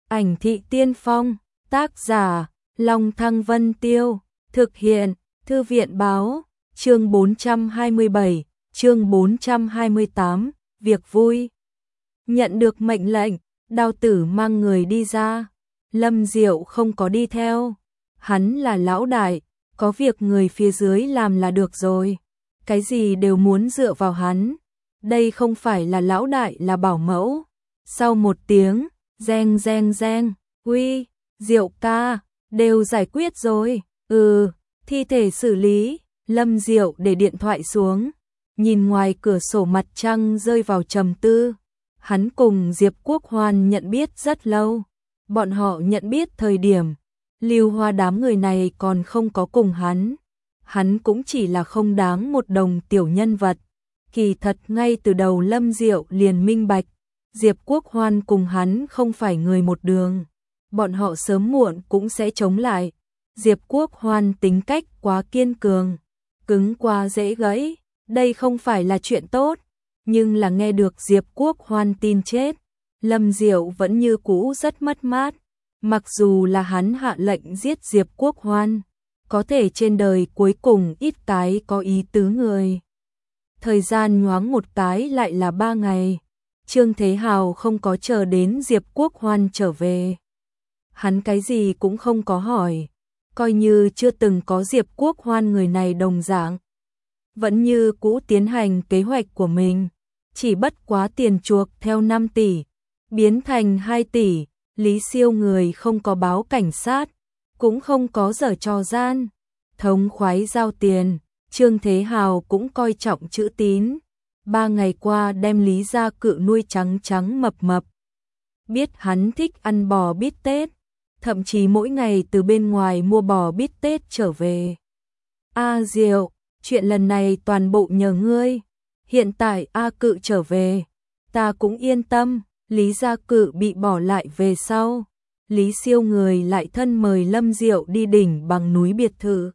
Ảnh thị tiên phong, tác giả, Long Thăng Vân Tiêu, thực hiện, Thư viện báo, chương 427, chương 428, việc vui. Nhận được mệnh lệnh, Đao Tử mang người đi ra, Lâm Diệu không có đi theo, hắn là lão đại, có việc người phía dưới làm là được rồi, cái gì đều muốn dựa vào hắn, đây không phải là lão đại là bảo mẫu. Sau một tiếng, reng reng reng, uy, Diệu ca, đều giải quyết rồi, thi thể xử lý, Lâm Diệu để điện thoại xuống, nhìn ngoài cửa sổ mặt trăng rơi vào trầm tư, hắn cùng Diệp Quốc Hoan nhận biết rất lâu, bọn họ nhận biết thời điểm, Lưu Hoa đám người này còn không có cùng hắn cũng chỉ là không đáng một đồng tiểu nhân vật, kỳ thật ngay từ đầu Lâm Diệu liền minh bạch, Diệp Quốc Hoan cùng hắn không phải người một đường, bọn họ sớm muộn cũng sẽ chống lại. Diệp Quốc Hoan tính cách quá kiên cường, cứng quá dễ gãy, đây không phải là chuyện tốt, nhưng là nghe được Diệp Quốc Hoan tin chết, Lâm Diệu vẫn như cũ rất mất mát, mặc dù là hắn hạ lệnh giết Diệp Quốc Hoan, có thể trên đời cuối cùng ít cái có ý tứ người. Thời gian nhoáng một cái lại là 3 ngày. Trương Thế Hào không có chờ đến Diệp Quốc Hoan trở về. Hắn cái gì cũng không có hỏi, coi như chưa từng có Diệp Quốc Hoan người này đồng dạng. Vẫn như cũ tiến hành kế hoạch của mình, chỉ bất quá tiền chuộc theo 5 tỷ, biến thành 2 tỷ, Lý Siêu người không có báo cảnh sát, cũng không có giở trò gian, thống khoái giao tiền, Trương Thế Hào cũng coi trọng chữ tín. 3 ngày qua đem Lý Gia Cự nuôi trắng trắng mập mập. Biết hắn thích ăn bò bít tết, thậm chí mỗi ngày từ bên ngoài mua bò bít tết trở về. Diệu, chuyện lần này toàn bộ nhờ ngươi. Hiện tại A Cự trở về, ta cũng yên tâm. Lý Gia Cự bị bỏ lại về sau, Lý Siêu người lại thân mời Lâm Diệu đi đỉnh bằng núi biệt thự.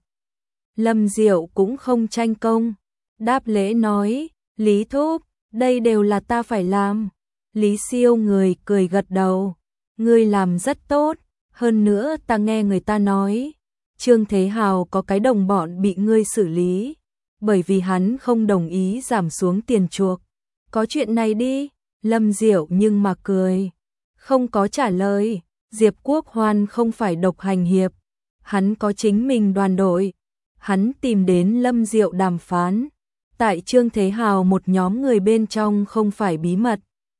Lâm Diệu cũng không tranh công, đáp lễ nói, Lý Thúc, đây đều là ta phải làm. Lý Siêu người cười gật đầu, ngươi làm rất tốt, hơn nữa ta nghe người ta nói, Trương Thế Hào có cái đồng bọn bị ngươi xử lý, bởi vì hắn không đồng ý giảm xuống tiền chuộc. Có chuyện này đi, Lâm Diệu nhưng mà cười, không có trả lời. Diệp Quốc Hoan không phải độc hành hiệp, hắn có chính mình đoàn đội, hắn tìm đến Lâm Diệu đàm phán. Tại Trương Thế Hào một nhóm người bên trong không phải bí mật.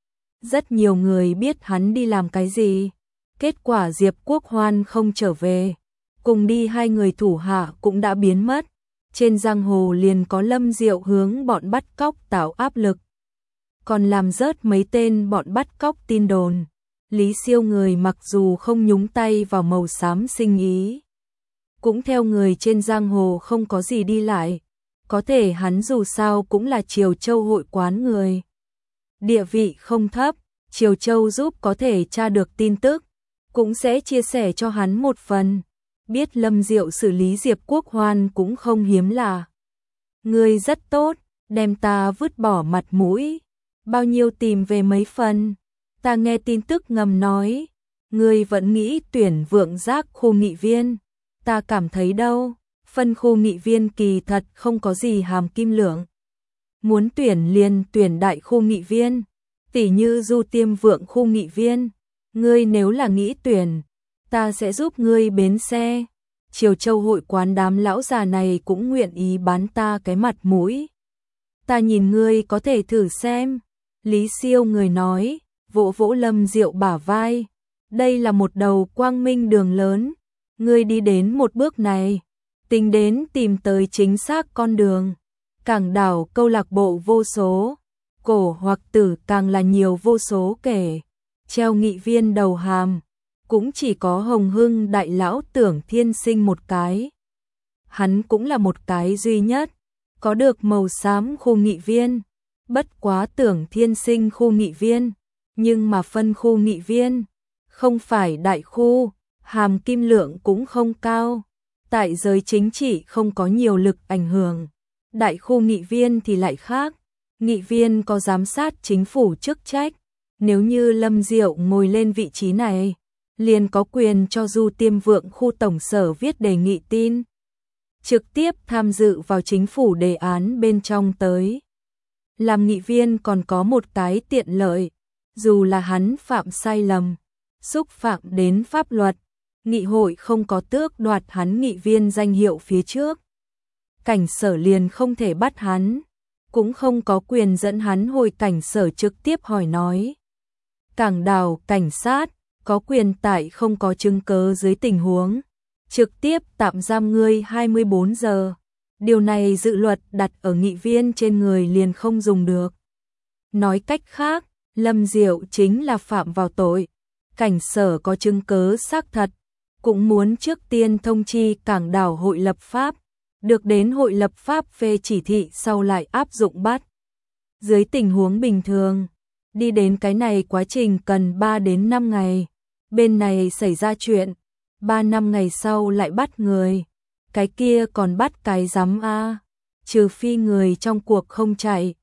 Rất nhiều người biết hắn đi làm cái gì. Kết quả Diệp Quốc Hoan không trở về. Cùng đi 2 người thủ hạ cũng đã biến mất. Trên giang hồ liền có Lâm Diệu hướng bọn bắt cóc tạo áp lực. Còn làm rớt mấy tên bọn bắt cóc tin đồn. Lý Siêu người mặc dù không nhúng tay vào màu xám sinh ý, cũng theo người trên giang hồ không có gì đi lại. Có thể hắn dù sao cũng là Triều Châu hội quán người. Địa vị không thấp, Triều Châu giúp có thể tra được tin tức, cũng sẽ chia sẻ cho hắn một phần. Biết Lâm Diệu xử lý Diệp Quốc Hoan cũng không hiếm lạ. Ngươi rất tốt, đem ta vứt bỏ mặt mũi. Bao nhiêu tìm về mấy phần. Ta nghe tin tức ngầm nói, ngươi vẫn nghĩ tuyển Vượng Giác khu nghị viên. Ta cảm thấy đâu. Phân khu nghị viên kỳ thật không có gì hàm kim lượng. Muốn tuyển liền tuyển đại khu nghị viên, tỉ như Du Tiêm Vượng khu nghị viên. Ngươi nếu là nghĩ tuyển, ta sẽ giúp ngươi bến xe. Triều Châu hội quán đám lão già này cũng nguyện ý bán ta cái mặt mũi. Ta nhìn ngươi có thể thử xem. Lý Siêu người nói, vỗ vỗ Lâm Diệu bả vai. Đây là một đầu quang minh đường lớn. Ngươi đi đến một bước này, tính đến tìm tới chính xác con đường. Cảng đảo câu lạc bộ vô số, cổ hoặc tử càng là nhiều vô số kể. Treo nghị viên đầu hàm, cũng chỉ có Hồng Hưng đại lão Tưởng Thiên Sinh một cái. Hắn cũng là một cái duy nhất, có được màu xám khu nghị viên. Bất quá Tưởng Thiên Sinh khu nghị viên, nhưng mà phân khu nghị viên, không phải đại khu, hàm kim lượng cũng không cao. Tại giới chính trị không có nhiều lực ảnh hưởng. Đại khu nghị viên thì lại khác. Nghị viên có giám sát chính phủ chức trách. Nếu như Lâm Diệu ngồi lên vị trí này, liền có quyền cho Du Tiêm Vượng khu tổng sở viết đề nghị tin, trực tiếp tham dự vào chính phủ đề án bên trong tới. Làm nghị viên còn có một cái tiện lợi, dù là hắn phạm sai lầm, xúc phạm đến pháp luật, nghị hội không có tước đoạt hắn nghị viên danh hiệu phía trước. Cảnh sở liền không thể bắt hắn, cũng không có quyền dẫn hắn hồi cảnh sở trực tiếp hỏi nói. Cảng Đào cảnh sát có quyền tại không có chứng cớ dưới tình huống trực tiếp tạm giam ngươi 24 giờ. Điều này dự luật đặt ở nghị viên trên người liền không dùng được. Nói cách khác, Lâm Diệu chính là phạm vào tội. Cảnh sở có chứng cớ xác thật, cũng muốn trước tiên thông chi Cảng Đào hội lập pháp, được đến hội lập pháp phê chỉ thị sau lại áp dụng bắt. Dưới tình huống bình thường, đi đến cái này quá trình cần 3 đến 5 ngày. Bên này xảy ra chuyện, 3-5 ngày sau lại bắt người. Cái kia còn bắt cái rắm a, trừ phi người trong cuộc không chạy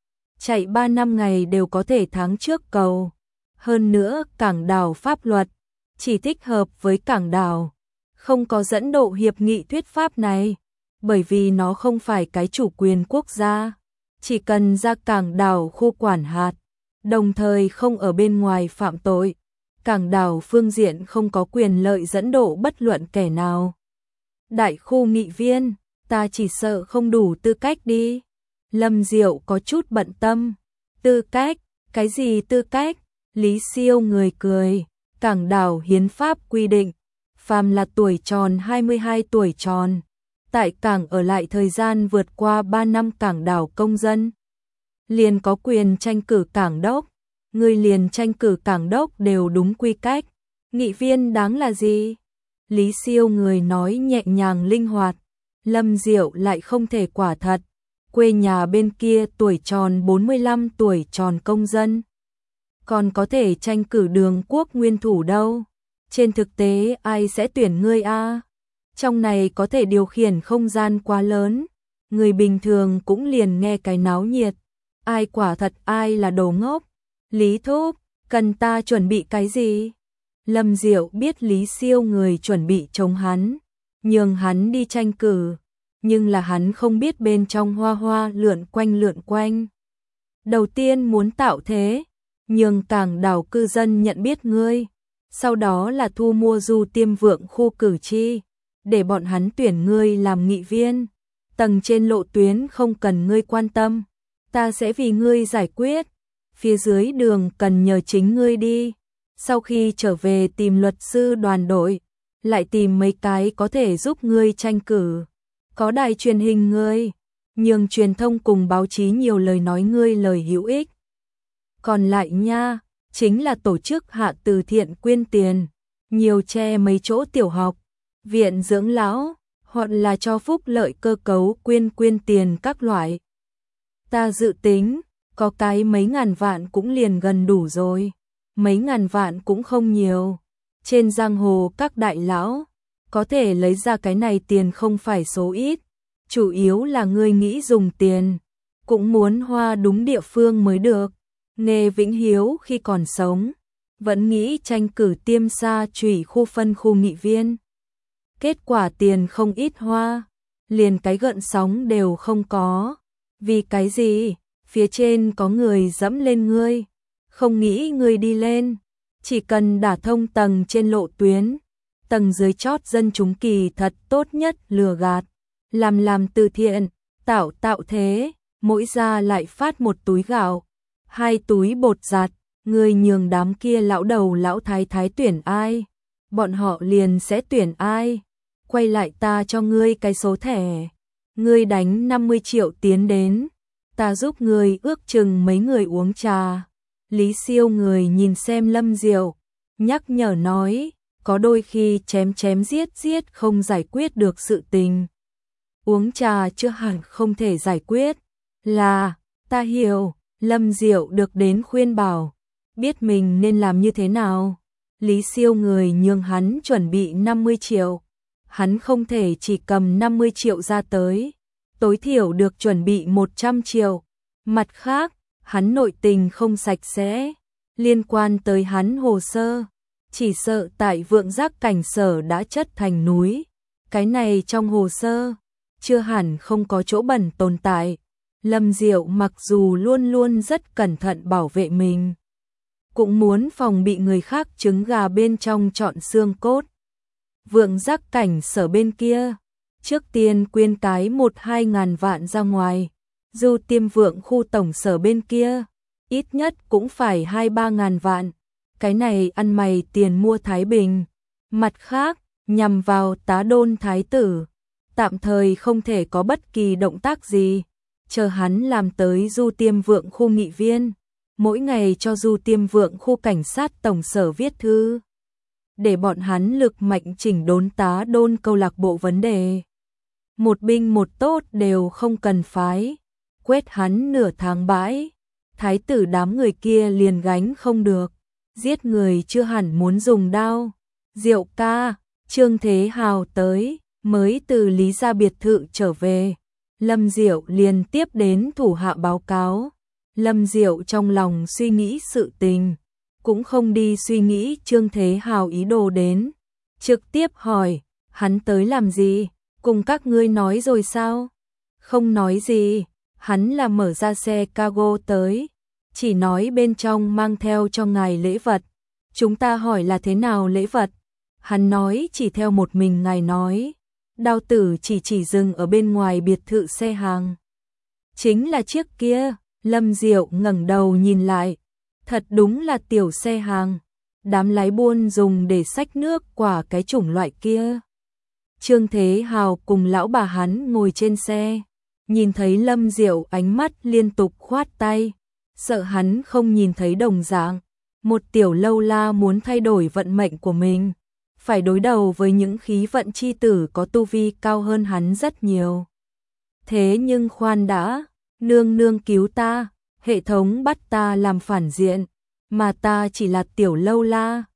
3-5 ngày đều có thể tháng trước cầu. Hơn nữa, Cảng Đào pháp luật chỉ thích hợp với Cảng Đào, không có dẫn độ hiệp nghị thuyết pháp này, bởi vì nó không phải cái chủ quyền quốc gia, chỉ cần ra Cảng Đào khu quản hạt, đồng thời không ở bên ngoài phạm tội. Cảng Đào phương diện không có quyền lợi dẫn độ bất luận kẻ nào. Đại khu nghị viên, ta chỉ sợ không đủ tư cách đi. Lâm Diệu có chút bận tâm. Tư cách? Cái gì tư cách? Lý Siêu người cười. Cảng Đào hiến pháp quy định, phàm là tuổi tròn 22 tuổi tròn, tại cảng ở lại thời gian vượt qua 3 năm Cảng Đào công dân, liền có quyền tranh cử cảng đốc. Người liền tranh cử cảng đốc đều đúng quy cách. Nghị viên đáng là gì? Lý Siêu người nói nhẹ nhàng linh hoạt. Lâm Diệu lại không thể quả thật. Quê nhà bên kia tuổi tròn 45 tuổi tròn công dân, còn có thể tranh cử đường quốc nguyên thủ đâu. Trên thực tế ai sẽ tuyển ngươi a? Trong này có thể điều khiển không gian quá lớn, người bình thường cũng liền nghe cái náo nhiệt. Ai quả thật ai là đồ ngốc. Lý Thúc, cần ta chuẩn bị cái gì? Lâm Diệu biết Lý Siêu người chuẩn bị chống hắn, nhường hắn đi tranh cử, nhưng là hắn không biết bên trong hoa hoa lượn quanh. Đầu tiên muốn tạo thế, nhường Cảng Đào cư dân nhận biết ngươi, sau đó là thu mua Du Tiêm Vượng khu cử tri, để bọn hắn tuyển ngươi làm nghị viên. Tầng trên lộ tuyến không cần ngươi quan tâm, ta sẽ vì ngươi giải quyết. Phía dưới đường cần nhờ chính ngươi đi. Sau khi trở về tìm luật sư đoàn đội, lại tìm mấy cái có thể giúp ngươi tranh cử. Có đài truyền hình ngươi, nhường truyền thông cùng báo chí nhiều lời nói ngươi lời hữu ích. Còn lại nha, chính là tổ chức hạ từ thiện quyên tiền, nhiều che mấy chỗ tiểu học, viện dưỡng lão, hoặc là cho phúc lợi cơ cấu quyên tiền các loại. Ta dự tính, có cái mấy ngàn vạn cũng liền gần đủ rồi. Mấy ngàn vạn cũng không nhiều. Trên giang hồ các đại lão, có thể lấy ra cái này tiền không phải số ít. Chủ yếu là ngươi nghĩ dùng tiền, cũng muốn hoa đúng địa phương mới được. Nghe Vĩnh Hiếu khi còn sống, vẫn nghĩ tranh cử Tiêm Sa Chủy khu phân khu nghị viên. Kết quả tiền không ít hoa, liền cái gợn sóng đều không có. Vì cái gì? Phía trên có người dẫm lên ngươi, không nghĩ ngươi đi lên, chỉ cần đả thông tầng trên lộ tuyến, tầng dưới chót dân chúng kỳ thật tốt nhất lừa gạt, làm từ thiện, tạo thế, mỗi gia lại phát một túi gạo, 2 túi bột giặt, ngươi nhường đám kia lão đầu lão thái thái tuyển ai, bọn họ liền sẽ tuyển ai. Quay lại ta cho ngươi cái số thẻ, ngươi đánh 50 triệu tiến đến, ta giúp người ước chừng mấy người uống trà. Lý Siêu người nhìn xem Lâm Diệu, nhắc nhở nói, có đôi khi chém giết không giải quyết được sự tình. Uống trà chưa hẳn không thể giải quyết. Là, ta hiểu. Lâm Diệu được đến khuyên bảo, biết mình nên làm như thế nào. Lý Siêu người nhường hắn chuẩn bị 50 triệu. Hắn không thể chỉ cầm 50 triệu ra tới, tối thiểu được chuẩn bị 100 triệu. Mặt khác, hắn nội tình không sạch sẽ, liên quan tới hắn hồ sơ, chỉ sợ tại Vượng Giác cảnh sở đã chất thành núi. Cái này trong hồ sơ, chưa hẳn không có chỗ bẩn tồn tại. Lâm Diệu mặc dù luôn luôn rất cẩn thận bảo vệ mình, cũng muốn phòng bị người khác trứng gà bên trong chọn xương cốt. Vượng Giác cảnh sở bên kia, trước tiên quyên cái 1-2 ngàn vạn ra ngoài. Du Tiêm Vượng khu tổng sở bên kia, ít nhất cũng phải 2-3 ngàn vạn. Cái này ăn mày tiền mua Thái Bình. Mặt khác, nhằm vào Tá Đôn thái tử, tạm thời không thể có bất kỳ động tác gì, chờ hắn làm tới Du Tiêm Vượng khu nghị viên, mỗi ngày cho Du Tiêm Vượng khu cảnh sát tổng sở viết thư, để bọn hắn lực mạnh chỉnh đốn Tá Đôn câu lạc bộ vấn đề. Một binh một tốt đều không cần phái, quét hắn nửa tháng bãi, thái tử đám người kia liền gánh không được, giết người chưa hẳn muốn dùng đao. Diệu ca, Trương Thế Hào tới, mới từ Lý gia biệt thự trở về. Lâm Diệu liền tiếp đến thủ hạ báo cáo. Lâm Diệu trong lòng suy nghĩ sự tình, cũng không đi suy nghĩ Trương Thế Hào ý đồ đến. Trực tiếp hỏi, hắn tới làm gì? Cùng các ngươi nói rồi sao? Không nói gì, hắn là mở ra xe cargo tới, chỉ nói bên trong mang theo cho ngài lễ vật. Chúng ta hỏi là thế nào lễ vật? Hắn nói chỉ theo một mình ngài nói. Đao tử chỉ dừng ở bên ngoài biệt thự xe hàng. Chính là chiếc kia. Lâm Diệu ngẩng đầu nhìn lại. Thật đúng là tiểu xe hàng. Đám lái buôn dùng để xách nước quả cái chủng loại kia. Trương Thế Hào cùng lão bà hắn ngồi trên xe. Nhìn thấy Lâm Diệu ánh mắt liên tục khoát tay. Sợ hắn không nhìn thấy đồng dạng. Một tiểu lâu la muốn thay đổi vận mệnh của mình, phải đối đầu với những khí vận chi tử có tu vi cao hơn hắn rất nhiều. Thế nhưng khoan đã, nương nương cứu ta, hệ thống bắt ta làm phản diện, mà ta chỉ là tiểu lâu la,